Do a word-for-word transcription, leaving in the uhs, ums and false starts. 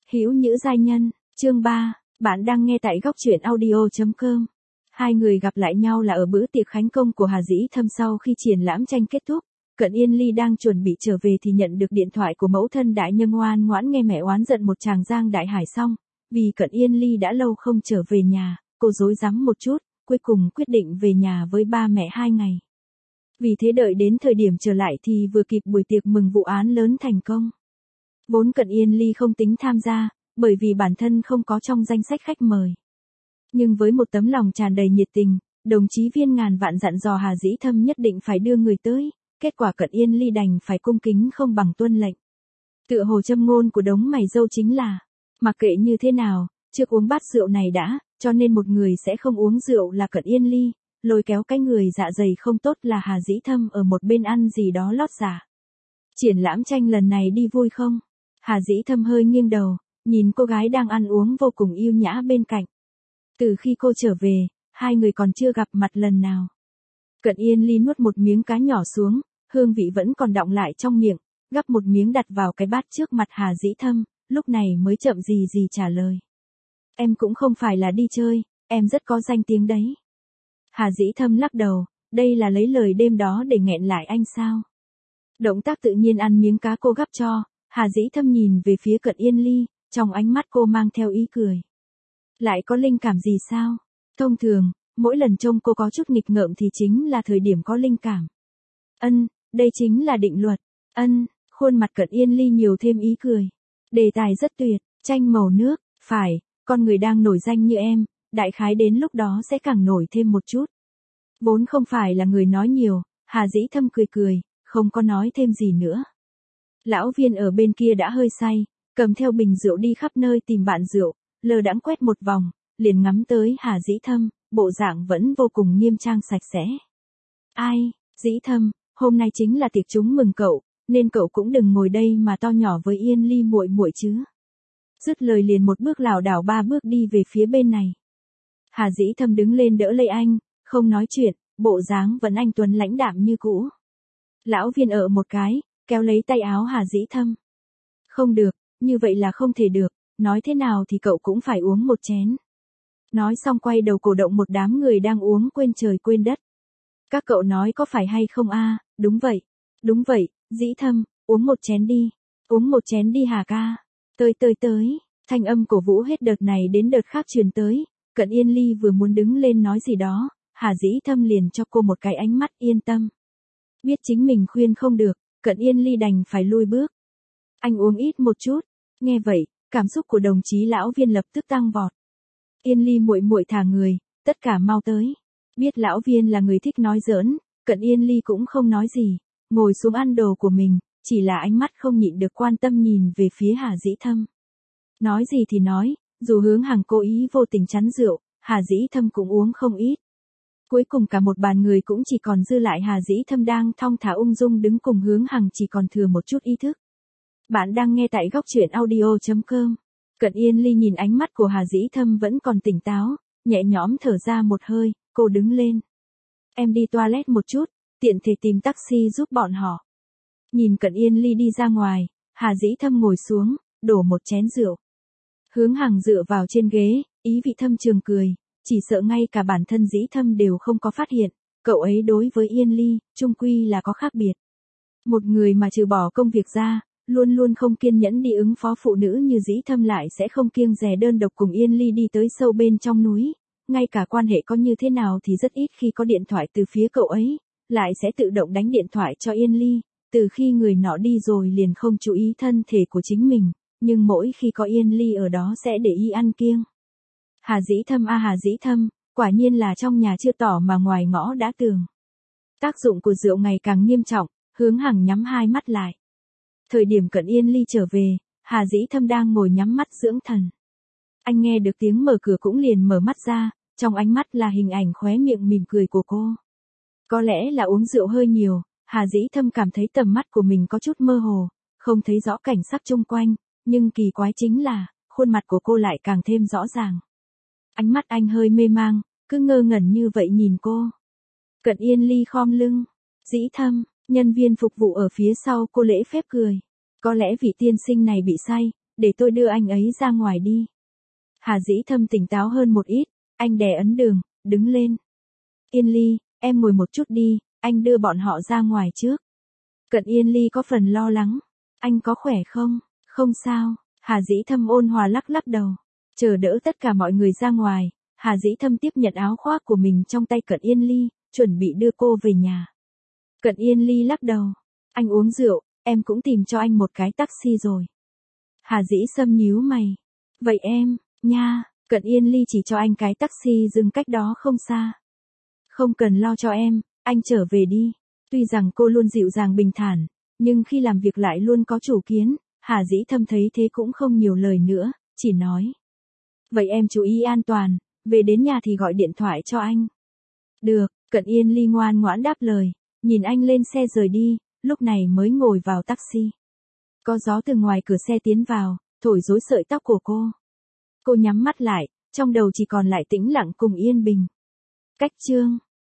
Hữu Nhữ giai nhân, chương ba, bạn đang nghe tại góc truyện audio chấm com. Hai người gặp lại nhau là ở bữa tiệc khánh công của Hà Dĩ Thâm sau khi triển lãm tranh kết thúc. Cận Yên Ly đang chuẩn bị trở về thì nhận được điện thoại của mẫu thân đại nhân ngoan ngoãn nghe mẹ oán giận một tràng giang đại hải xong. Vì Cận Yên Ly đã lâu không trở về nhà, cô rối rắm một chút, cuối cùng quyết định về nhà với ba mẹ hai ngày. Vì thế đợi đến thời điểm trở lại thì vừa kịp buổi tiệc mừng vụ án lớn thành công. Vốn Cận Yên Ly không tính tham gia, bởi vì bản thân không có trong danh sách khách mời. Nhưng với một tấm lòng tràn đầy nhiệt tình, đồng chí Viên ngàn vạn dặn dò Hà Dĩ Thâm nhất định phải đưa người tới, kết quả Cận Yên Ly đành phải cung kính không bằng tuân lệnh. Tựa hồ châm ngôn của đống mày râu chính là, mặc kệ như thế nào, trước uống bát rượu này đã, cho nên một người sẽ không uống rượu là Cận Yên Ly, lôi kéo cái người dạ dày không tốt là Hà Dĩ Thâm ở một bên ăn gì đó lót giả. Triển lãm tranh lần này đi vui không? Hà Dĩ Thâm hơi nghiêng đầu, nhìn cô gái đang ăn uống vô cùng yêu nhã bên cạnh. Từ khi cô trở về, hai người còn chưa gặp mặt lần nào. Cận Yên Ly nuốt một miếng cá nhỏ xuống, hương vị vẫn còn đọng lại trong miệng, gắp một miếng đặt vào cái bát trước mặt Hà Dĩ Thâm, lúc này mới chậm gì gì trả lời. Em cũng không phải là đi chơi, em rất có danh tiếng đấy. Hà Dĩ Thâm lắc đầu, đây là lấy lời đêm đó để nghẹn lại anh sao? Động tác tự nhiên ăn miếng cá cô gắp cho, Hà Dĩ Thâm nhìn về phía Cận Yên Ly, trong ánh mắt cô mang theo ý cười. Lại có linh cảm gì sao? Thông thường, mỗi lần trông cô có chút nghịch ngợm thì chính là thời điểm có linh cảm. Ân, đây chính là định luật. Ân, khuôn mặt Cận Yên Ly nhiều thêm ý cười. Đề tài rất tuyệt, tranh màu nước, phải, con người đang nổi danh như em, đại khái đến lúc đó sẽ càng nổi thêm một chút. Vốn không phải là người nói nhiều, Hà Dĩ Thâm cười cười, không có nói thêm gì nữa. Lão Viên ở bên kia đã hơi say, cầm theo bình rượu đi khắp nơi tìm bạn rượu, lơ đãng quét một vòng, liền ngắm tới Hà Dĩ Thâm, bộ dạng vẫn vô cùng nghiêm trang sạch sẽ. Ai, Dĩ Thâm, hôm nay chính là tiệc chúng mừng cậu, nên cậu cũng đừng ngồi đây mà to nhỏ với Yên Ly muội muội chứ. Dứt lời liền một bước lảo đảo ba bước đi về phía bên này. Hà Dĩ Thâm đứng lên đỡ lấy anh, không nói chuyện, bộ dáng vẫn anh tuấn lãnh đạm như cũ. Lão Viên ở một cái, kéo lấy tay áo Hà Dĩ Thâm. Không được, như vậy là không thể được, nói thế nào thì cậu cũng phải uống một chén. Nói xong quay đầu cổ động một đám người đang uống quên trời quên đất. Các cậu nói có phải hay không a? Đúng vậy, đúng vậy, Dĩ Thâm, uống một chén đi, uống một chén đi Hà ca. Tới tới tới, thanh âm cổ vũ hết đợt này đến đợt khác truyền tới, Cận Yên Ly vừa muốn đứng lên nói gì đó, Hà Dĩ Thâm liền cho cô một cái ánh mắt yên tâm. Biết chính mình khuyên không được, Cận Yên Ly đành phải lui bước. Anh uống ít một chút. Nghe vậy, cảm xúc của đồng chí Lão Viên lập tức tăng vọt. Yên Ly muội muội thả người, tất cả mau tới. Biết Lão Viên là người thích nói giỡn, Cận Yên Ly cũng không nói gì, ngồi xuống ăn đồ của mình, chỉ là ánh mắt không nhịn được quan tâm nhìn về phía Hà Dĩ Thâm. Nói gì thì nói, dù Hướng Hằng cố ý vô tình chắn rượu, Hà Dĩ Thâm cũng uống không ít. Cuối cùng cả một bàn người cũng chỉ còn dư lại Hà Dĩ Thâm đang thong thả ung dung đứng cùng Hướng Hằng chỉ còn thừa một chút ý thức. Bạn đang nghe tại góc truyện audio chấm com. Cận Yên Ly nhìn ánh mắt của Hà Dĩ Thâm vẫn còn tỉnh táo, nhẹ nhõm thở ra một hơi, cô đứng lên. Em đi toilet một chút, tiện thể tìm taxi giúp bọn họ. Nhìn Cận Yên Ly đi ra ngoài, Hà Dĩ Thâm ngồi xuống, đổ một chén rượu. Hướng Hằng dựa vào trên ghế, ý vị thâm trường cười, chỉ sợ ngay cả bản thân Dĩ Thâm đều không có phát hiện, cậu ấy đối với Yên Ly, chung quy là có khác biệt. Một người mà trừ bỏ công việc ra, luôn luôn không kiên nhẫn đi ứng phó phụ nữ như Dĩ Thâm lại sẽ không kiêng dè đơn độc cùng Yên Ly đi tới sâu bên trong núi, ngay cả quan hệ có như thế nào thì rất ít khi có điện thoại từ phía cậu ấy, lại sẽ tự động đánh điện thoại cho Yên Ly, từ khi người nọ đi rồi liền không chú ý thân thể của chính mình, nhưng mỗi khi có Yên Ly ở đó sẽ để ý ăn kiêng. Hà Dĩ Thâm a Hà Dĩ Thâm, quả nhiên là trong nhà chưa tỏ mà ngoài ngõ đã tường. Tác dụng của rượu ngày càng nghiêm trọng, Hướng Hằng nhắm hai mắt lại. Thời điểm Cận Yên Ly trở về, Hà Dĩ Thâm đang ngồi nhắm mắt dưỡng thần. Anh nghe được tiếng mở cửa cũng liền mở mắt ra, trong ánh mắt là hình ảnh khóe miệng mỉm cười của cô. Có lẽ là uống rượu hơi nhiều, Hà Dĩ Thâm cảm thấy tầm mắt của mình có chút mơ hồ, không thấy rõ cảnh sắc chung quanh, nhưng kỳ quái chính là, khuôn mặt của cô lại càng thêm rõ ràng. Ánh mắt anh hơi mê mang, cứ ngơ ngẩn như vậy nhìn cô. Cận Yên Ly khom lưng. Dĩ Thâm, nhân viên phục vụ ở phía sau cô lễ phép cười. Có lẽ vị tiên sinh này bị say, để tôi đưa anh ấy ra ngoài đi. Hà Dĩ Thâm tỉnh táo hơn một ít, anh đè ấn đường, đứng lên. Yên Ly, em ngồi một chút đi, anh đưa bọn họ ra ngoài trước. Cận Yên Ly có phần lo lắng. Anh có khỏe không? Không sao. Hà Dĩ Thâm ôn hòa lắc lắc đầu. Chờ đỡ tất cả mọi người ra ngoài, Hà Dĩ Thâm tiếp nhận áo khoác của mình trong tay Cận Yên Ly, chuẩn bị đưa cô về nhà. Cận Yên Ly lắc đầu. Anh uống rượu, em cũng tìm cho anh một cái taxi rồi. Hà Dĩ Sâm nhíu mày. Vậy em, nha, Cận Yên Ly chỉ cho anh cái taxi dừng cách đó không xa. Không cần lo cho em, anh trở về đi. Tuy rằng cô luôn dịu dàng bình thản, nhưng khi làm việc lại luôn có chủ kiến, Hà Dĩ Thâm thấy thế cũng không nhiều lời nữa, chỉ nói. Vậy em chú ý an toàn, về đến nhà thì gọi điện thoại cho anh. Được, Cận Yên Ly ngoan ngoãn đáp lời, nhìn anh lên xe rời đi, lúc này mới ngồi vào taxi. Có gió từ ngoài cửa xe tiến vào, thổi rối sợi tóc của cô. Cô nhắm mắt lại, trong đầu chỉ còn lại tĩnh lặng cùng yên bình. Cách chương